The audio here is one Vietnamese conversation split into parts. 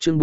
Chương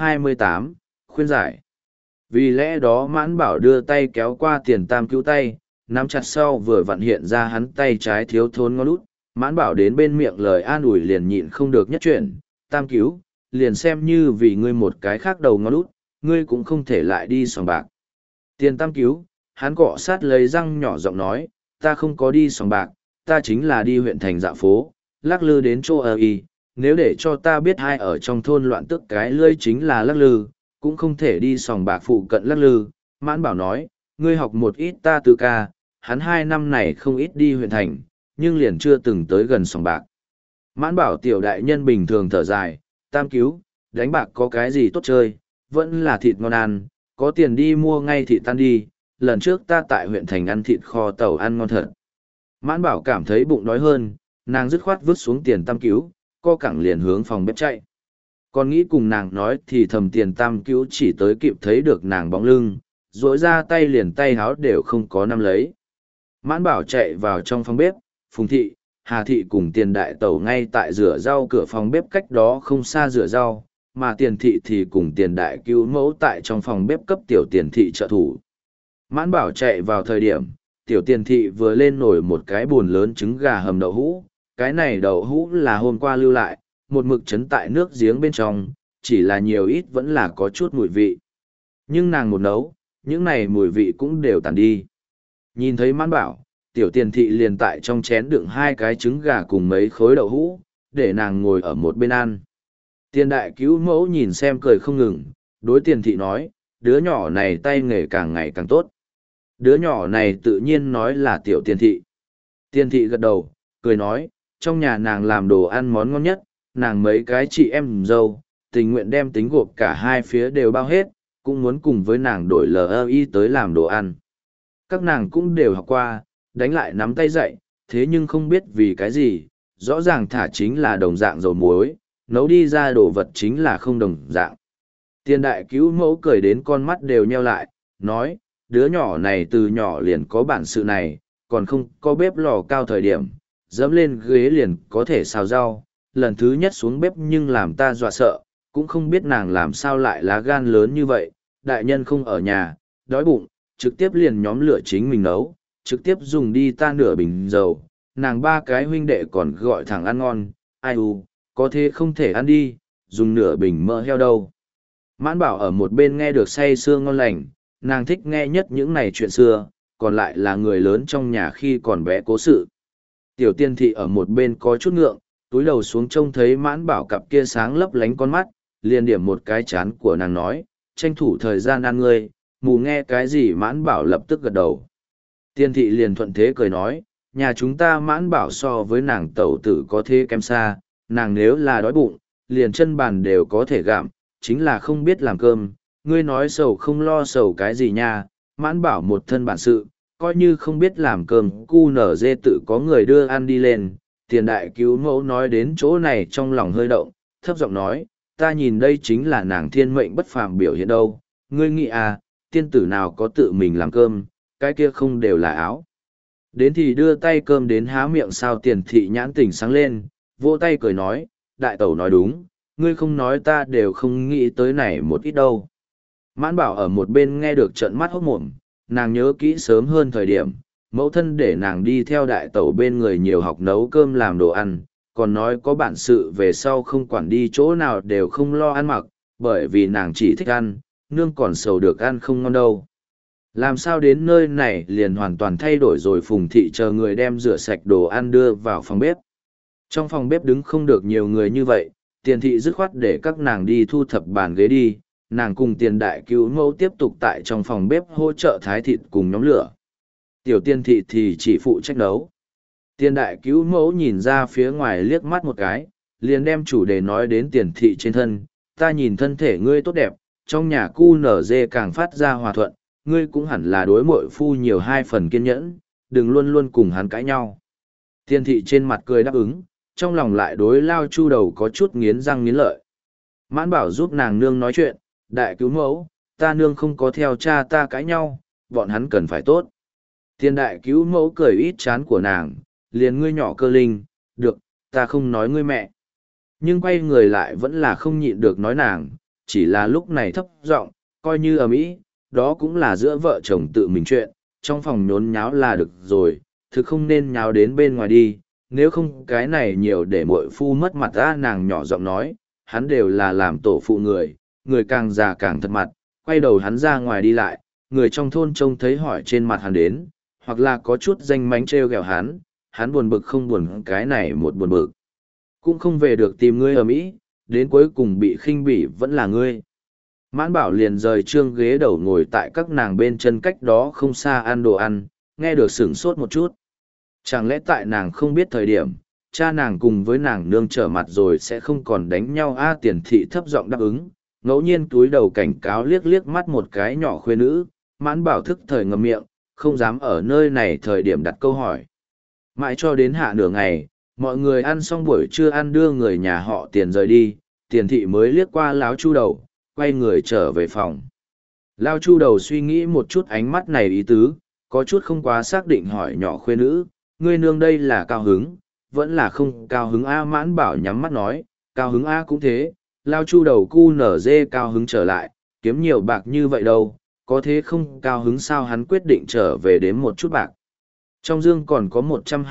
428, khuyên giải. Vì lẽ đó Mãn Bảo đưa tay kéo qua Tiền Tam Cứu tay, nắm chặt sau vừa vặn hiện ra hắn tay trái thiếu thốn ngón út. Mãn Bảo đến bên miệng lời an ủi liền nhịn không được nhất chuyện. Tam Cứu, liền xem như vì ngươi một cái khác đầu ngón út, ngươi cũng không thể lại đi sòng bạc. Tiền Tam Cứu, hắn cọ sát lấy răng nhỏ giọng nói, ta không có đi sòng bạc, ta chính là đi huyện thành dạo phố, lắc lư đến chỗ ở y. Nếu để cho ta biết ai ở trong thôn loạn tức cái lưỡi chính là lắc lư, cũng không thể đi sòng bạc phụ cận lắc lư. Mãn Bảo nói, ngươi học một ít ta tư ca, hắn 2 năm này không ít đi huyện thành, nhưng liền chưa từng tới gần sòng bạc. Mãn Bảo tiểu đại nhân bình thường thở dài, Tam Cứu, đánh bạc có cái gì tốt chơi, vẫn là thịt ngon ăn, có tiền đi mua ngay thịt tan đi, lần trước ta tại huyện thành ăn thịt kho tàu ăn ngon thật. Mãn Bảo cảm thấy bụng đói hơn, nàng dứt khoát vứt xuống Tiền Tam Cứu, co cẳng liền hướng phòng bếp chạy. Còn nghĩ cùng nàng nói thì thầm Tiền Tam Cứu chỉ tới kịp thấy được nàng bóng lưng, rỗi ra tay liền tay háo đều không có nắm lấy. Mãn Bảo chạy vào trong phòng bếp, Phùng Thị, Hà Thị cùng Tiền Đại Tẩu ngay tại rửa rau cửa phòng bếp cách đó không xa rửa rau, mà Tiền Thị thì cùng Tiền Đại Cứu mẫu tại trong phòng bếp cấp Tiểu Tiền Thị trợ thủ. Mãn Bảo chạy vào thời điểm, Tiểu Tiền Thị vừa lên nổi một cái buồn lớn trứng gà hầm đậu hũ, cái này đậu hũ là hôm qua lưu lại, một mực chấn tại nước giếng bên trong, chỉ là nhiều ít vẫn là có chút mùi vị. Nhưng nàng một nấu, những này mùi vị cũng đều tàn đi. Nhìn thấy Mãn Bảo, Tiểu Tiền Thị liền tại trong chén đựng 2 cái trứng gà cùng mấy khối đậu hũ, để nàng ngồi ở một bên ăn. Tiền Đại Cứu mẫu nhìn xem cười không ngừng, đối Tiền Thị nói, đứa nhỏ này tay nghề càng ngày càng tốt. Đứa nhỏ này tự nhiên nói là Tiểu Tiền Thị. Tiền Thị gật đầu, cười nói, trong nhà nàng làm đồ ăn món ngon nhất, nàng mấy cái chị em dâu, tình nguyện đem tính gộp cả hai phía đều bao hết, cũng muốn cùng với nàng đổi LI tới làm đồ ăn. Các nàng cũng đều học qua, đánh lại nắm tay dạy, thế nhưng không biết vì cái gì, rõ ràng thả chính là đồng dạng dầu muối, nấu đi ra đồ vật chính là không đồng dạng. Tiền Đại Cứu mẫu cười đến con mắt đều nheo lại, nói, đứa nhỏ này từ nhỏ liền có bản sự này, còn không có bếp lò cao thời điểm, dẫm lên ghế liền có thể xào rau, lần thứ nhất xuống bếp nhưng làm ta dọa sợ, cũng không biết nàng làm sao lại lá gan lớn như vậy, đại nhân không ở nhà, đói bụng, trực tiếp liền nhóm lửa chính mình nấu, trực tiếp dùng đi ta nửa bình dầu, nàng 3 cái huynh đệ còn gọi thẳng ăn ngon, ai u, có thế không thể ăn đi, dùng nửa bình mỡ heo đâu. Mãn Bảo ở một bên nghe được say sưa ngon lành, nàng thích nghe nhất những này chuyện xưa, còn lại là người lớn trong nhà khi còn bé cố sự. Tiểu Tiên Thị ở một bên có chút ngượng, túi đầu xuống trông thấy Mãn Bảo cặp kia sáng lấp lánh con mắt, liền điểm một cái chán của nàng nói, tranh thủ thời gian ăn ngươi, mù nghe cái gì. Mãn Bảo lập tức gật đầu. Tiên Thị liền thuận thế cười nói, nhà chúng ta Mãn Bảo so với nàng tẩu tử có thế kém xa, nàng nếu là đói bụng, liền chân bàn đều có thể gặm, chính là không biết làm cơm, ngươi nói sầu không lo sầu cái gì nha. Mãn Bảo một thân bản sự, coi như không biết làm cơm, cu nở dê tự có người đưa ăn đi lên. Tiền Đại Cứu mẫu nói đến chỗ này trong lòng hơi động, thấp giọng nói, ta nhìn đây chính là nàng thiên mệnh bất phàm biểu hiện đâu, ngươi nghĩ à, tiên tử nào có tự mình làm cơm, cái kia không đều là áo. Đến thì đưa tay cơm đến há miệng sao. Tiền Thị nhãn tỉnh sáng lên, vỗ tay cười nói, đại tẩu nói đúng, ngươi không nói ta đều không nghĩ tới này một ít đâu. Mãn Bảo ở một bên nghe được trợn mắt hốt mồm, nàng nhớ kỹ sớm hơn thời điểm, mẫu thân để nàng đi theo đại tẩu bên người nhiều học nấu cơm làm đồ ăn, còn nói có bản sự về sau không quản đi chỗ nào đều không lo ăn mặc, bởi vì nàng chỉ thích ăn, nương còn sầu được ăn không ngon đâu. Làm sao đến nơi này liền hoàn toàn thay đổi rồi. Phùng Thị chờ người đem rửa sạch đồ ăn đưa vào phòng bếp. Trong phòng bếp đứng không được nhiều người như vậy, Tiền Thị dứt khoát để các nàng đi thu thập bàn ghế đi, nàng cùng Tiền Đại Cứu mẫu tiếp tục tại trong phòng bếp hỗ trợ thái thịt cùng nhóm lửa. Tiểu Tiên Thị thì chỉ phụ trách nấu. Tiền Đại Cứu mẫu nhìn ra phía ngoài liếc mắt một cái, liền đem chủ đề nói đến Tiền Thị trên thân, ta nhìn thân thể ngươi tốt đẹp, trong nhà cu nở dê càng phát ra hòa thuận, ngươi cũng hẳn là đối muội phu nhiều 2 phần kiên nhẫn, đừng luôn luôn cùng hắn cãi nhau. Tiền Thị trên mặt cười đáp ứng, trong lòng lại đối Lao Chu đầu có chút nghiến răng nghiến lợi. Mãn Bảo giúp nàng nương nói chuyện, Đại Cứu mẫu, ta nương không có theo cha ta cãi nhau, bọn hắn cần phải tốt. Tiền Đại Cứu mẫu cười ít chán của nàng, liền ngươi nhỏ cơ linh, được, ta không nói ngươi mẹ. Nhưng quay người lại vẫn là không nhịn được nói nàng, chỉ là lúc này thấp giọng, coi như ầm ĩ, đó cũng là giữa vợ chồng tự mình chuyện, trong phòng nhốn nháo là được rồi, thực không nên nháo đến bên ngoài đi, nếu không cái này nhiều để muội phu mất mặt ra. Nàng nhỏ giọng nói, hắn đều là làm tổ phụ người, người càng già càng thật mặt, quay đầu hắn ra ngoài đi lại, người trong thôn trông thấy hỏi trên mặt hắn đến, hoặc là có chút danh mánh trêu ghẹo hắn buồn bực không buồn, cái này một buồn bực. Cũng không về được tìm ngươi ở Mỹ, đến cuối cùng bị khinh bỉ vẫn là ngươi. Mãn Bảo liền rời trương ghế đầu ngồi tại các nàng bên chân cách đó không xa ăn đồ ăn, nghe được sửng sốt một chút. Chẳng lẽ tại nàng không biết thời điểm, cha nàng cùng với nàng nương trở mặt rồi sẽ không còn đánh nhau Tiền thị thấp giọng đáp ứng, ngẫu nhiên túi đầu cảnh cáo liếc liếc mắt một cái nhỏ khuê nữ, Mãn Bảo thức thời ngậm miệng, không dám ở nơi này thời điểm đặt câu hỏi. Mãi cho đến hạ nửa ngày, mọi người ăn xong buổi trưa ăn đưa người nhà họ Tiền rời đi, Tiền thị mới liếc qua Láo Chu Đầu, quay người trở về phòng. Lao Chu Đầu suy nghĩ một chút ánh mắt này ý tứ, có chút không quá xác định hỏi nhỏ khuê nữ, ngươi nương đây là cao hứng, vẫn là không cao hứng A. Mãn Bảo nhắm mắt nói, cao hứng A cũng thế, Lao Chu Đầu cu nở dê cao hứng trở lại, kiếm nhiều bạc như vậy đâu, có thế không cao hứng sao. Hắn quyết định trở về đếm một chút bạc. Trong dương còn có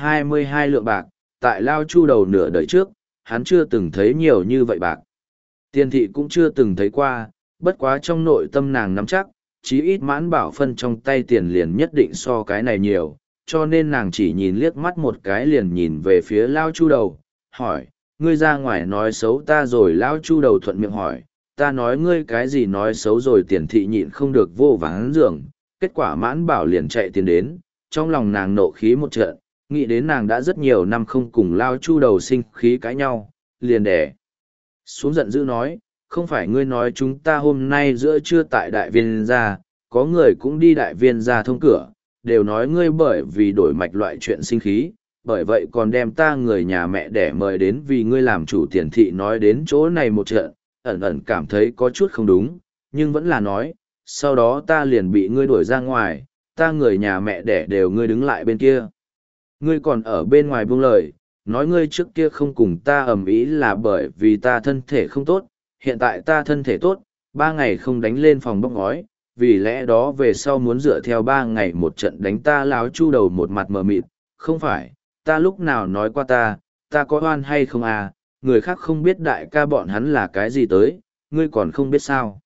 122 lượng bạc, tại Lao Chu Đầu nửa đời trước, hắn chưa từng thấy nhiều như vậy bạc. Tiền thị cũng chưa từng thấy qua, bất quá trong nội tâm nàng nắm chắc, chí ít Mãn Bảo phân trong tay tiền liền nhất định so cái này nhiều, cho nên nàng chỉ nhìn liếc mắt một cái liền nhìn về phía Lao Chu Đầu, hỏi, ngươi ra ngoài nói xấu ta rồi. Lao Chu Đầu thuận miệng hỏi, ta nói ngươi cái gì nói xấu rồi. Tiền thị nhịn không được vô vắng giường, kết quả Mãn Bảo liền chạy tiến đến, trong lòng nàng nộ khí một trận, nghĩ đến nàng đã rất nhiều năm không cùng Lao Chu Đầu sinh khí cãi nhau, liền đẻ xuống giận dữ nói, không phải ngươi nói chúng ta hôm nay giữa trưa tại đại viên gia, có người cũng đi đại viên gia thông cửa, đều nói ngươi bởi vì đổi mạch loại chuyện sinh khí, bởi vậy còn đem ta người nhà mẹ đẻ mời đến vì ngươi làm chủ. Tiền thị nói đến chỗ này một trận, ẩn ẩn cảm thấy có chút không đúng, nhưng vẫn là nói, sau đó ta liền bị ngươi đuổi ra ngoài, ta người nhà mẹ đẻ đều ngươi đứng lại bên kia. Ngươi còn ở bên ngoài buông lời, nói ngươi trước kia không cùng ta ầm ĩ là bởi vì ta thân thể không tốt, hiện tại ta thân thể tốt, 3 ngày không đánh lên phòng bốc ngói, vì lẽ đó về sau muốn dựa theo 3 ngày một trận đánh ta. Láo Chu Đầu một mặt mờ mịt, không phải, ta lúc nào nói qua ta có oan hay không à, người khác không biết đại ca bọn hắn là cái gì tới, ngươi còn không biết sao.